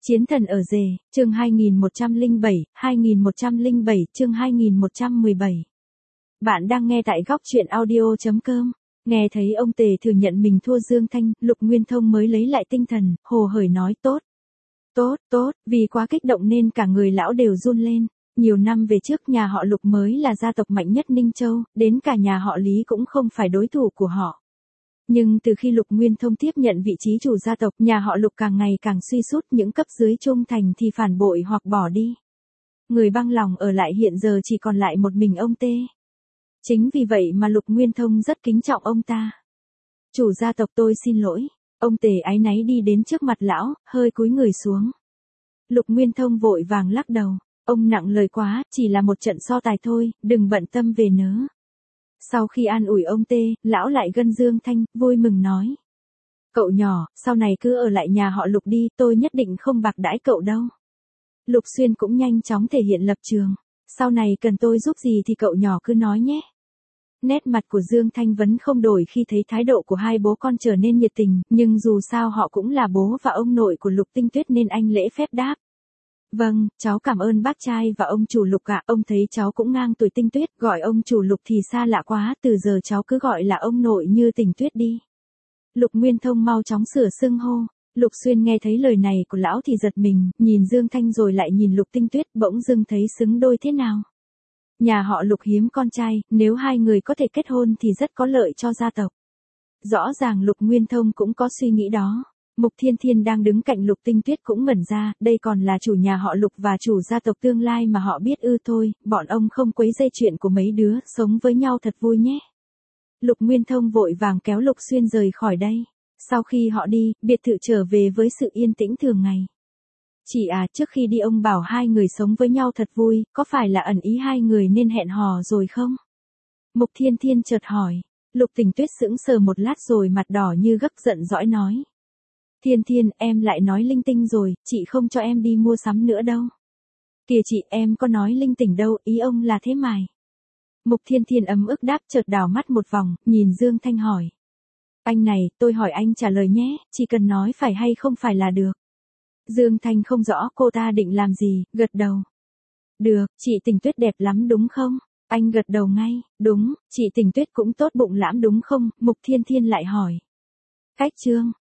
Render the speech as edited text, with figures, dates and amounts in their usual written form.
Chiến thần ở rể, chương 2107, chương 2117. Bạn đang nghe tại góc truyện audio.com. Nghe thấy ông Tề thừa nhận mình thua Dương Thanh, Lục Nguyên Thông mới lấy lại tinh thần, hồ hởi nói tốt. Tốt, vì quá kích động nên cả người lão đều run lên. Nhiều năm về trước nhà họ Lục mới là gia tộc mạnh nhất Ninh Châu, đến cả nhà họ Lý cũng không phải đối thủ của họ. Nhưng từ khi Lục Nguyên Thông tiếp nhận vị trí chủ gia tộc, nhà họ Lục càng ngày càng suy sút, những cấp dưới trung thành thì phản bội hoặc bỏ đi. Người băng lòng ở lại hiện giờ chỉ còn lại một mình ông Tê. Chính vì vậy mà Lục Nguyên Thông rất kính trọng ông ta. Chủ gia tộc tôi xin lỗi. Ông Tề áy náy đi đến trước mặt lão, hơi cúi người xuống. Lục Nguyên Thông vội vàng lắc đầu. Ông nặng lời quá, chỉ là một trận so tài thôi, đừng bận tâm về nớ. Sau khi an ủi ông Tê, lão lại gân Dương Thanh, vui mừng nói. Cậu nhỏ, sau này cứ ở lại nhà họ Lục đi, tôi nhất định không bạc đãi cậu đâu. Lục Xuyên cũng nhanh chóng thể hiện lập trường. Sau này cần tôi giúp gì thì cậu nhỏ cứ nói nhé. Nét mặt của Dương Thanh vẫn không đổi khi thấy thái độ của hai bố con trở nên nhiệt tình, nhưng dù sao họ cũng là bố và ông nội của Lục Tinh Tuyết nên anh lễ phép đáp. Vâng, cháu cảm ơn bác trai và ông chủ Lục ạ, ông thấy cháu cũng ngang tuổi Tinh Tuyết, gọi ông chủ Lục thì xa lạ quá, từ giờ cháu cứ gọi là ông nội như Tình Tuyết đi. Lục Nguyên Thông mau chóng sửa xưng hô. Lục Xuyên nghe thấy lời này của lão thì giật mình, nhìn Dương Thanh rồi lại nhìn Lục Tinh Tuyết, bỗng dưng thấy xứng đôi thế nào. Nhà họ Lục hiếm con trai, nếu hai người có thể kết hôn thì rất có lợi cho gia tộc. Rõ ràng Lục Nguyên Thông cũng có suy nghĩ đó. Mục Thiên Thiên đang đứng cạnh Lục Tinh Tuyết cũng ngẩn ra, đây còn là chủ nhà họ Lục và chủ gia tộc tương lai mà họ biết ư thôi, bọn ông không quấy rầy chuyện của mấy đứa, sống với nhau thật vui nhé. Lục Nguyên Thông vội vàng kéo Lục Xuyên rời khỏi đây. Sau khi họ đi, biệt thự trở về với sự yên tĩnh thường ngày. Chị à, trước khi đi ông bảo hai người sống với nhau thật vui, có phải là ẩn ý hai người nên hẹn hò rồi không? Mục Thiên Thiên chợt hỏi. Lục Tình Tuyết sững sờ một lát rồi mặt đỏ như gấc giận dõi nói. Thiên Thiên, em lại nói linh tinh rồi, chị không cho em đi mua sắm nữa đâu. Kìa chị, em có nói linh tinh đâu, ý ông là thế mày. Mục Thiên Thiên ấm ức đáp, chợt đảo mắt một vòng, nhìn Dương Thanh hỏi. Anh này, tôi hỏi anh trả lời nhé, chỉ cần nói phải hay không phải là được. Dương Thanh không rõ cô ta định làm gì, gật đầu. Được, chị Tình Tuyết đẹp lắm đúng không? Anh gật đầu ngay, đúng, chị Tình Tuyết cũng tốt bụng lắm đúng không? Mục Thiên Thiên lại hỏi. Cách trương,